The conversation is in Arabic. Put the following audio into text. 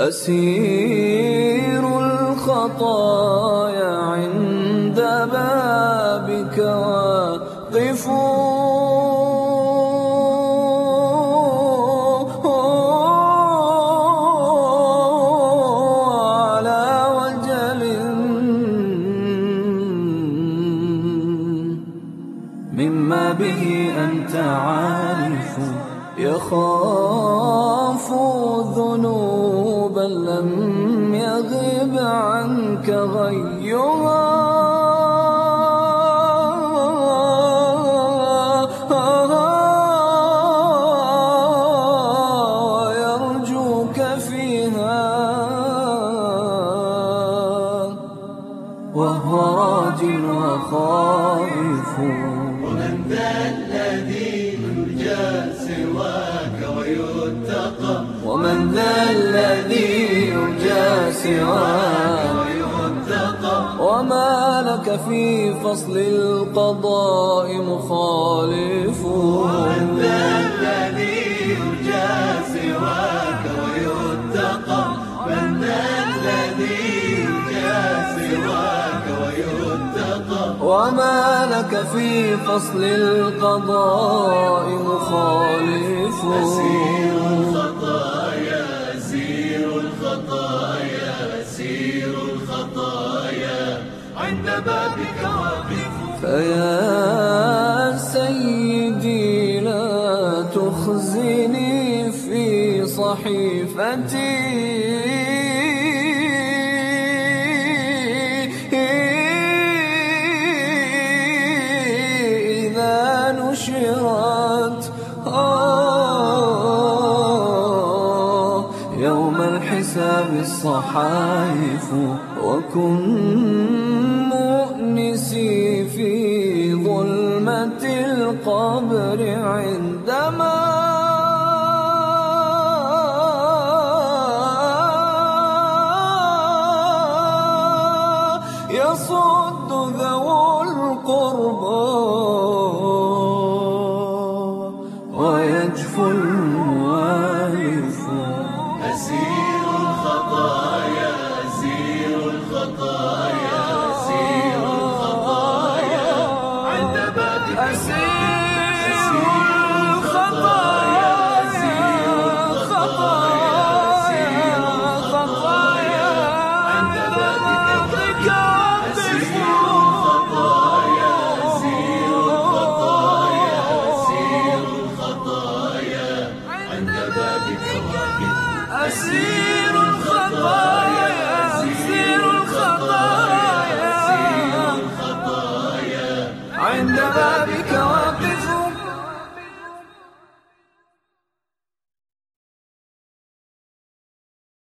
أسير الخطايا عند بابك واقف على وجل مما به أنت عارف، يخاف ذنوبا لم يغب عنك غيها، ويرجوك فيها وهو راج وخائف. ومن ذا الذي يرجى سواك ويتقى، ومن ذا الذي يرجى سواك ويتقى، وما لك في فصل القضاء مخالف. ومن ذا الذي يرجى سواك ويتقى، من ذا الذي يرجى سواك ويتقى، وما لك في فصل القضاء مخالف. أسير الخطايا أسير الخطايا أسير الخطايا عند بابك واقف. فيا سيدي لا تخزني في صحيفتي، إذا نشرت يوم الحساب الصحائف. وكن مؤنسي في ظلمة القبر عندما يصد ذو القربى ويجفو الموالف. أسير الخطايا أسير الخطايا أسير الخطايا عند بابك. أسير الخطايا أسير الخطايا عند بابك. أسير الخطايا أسير الخطايا أسير الخطايا عند بابك واقف. أسير الخطايا أسير الخطايا عند بابك واقف.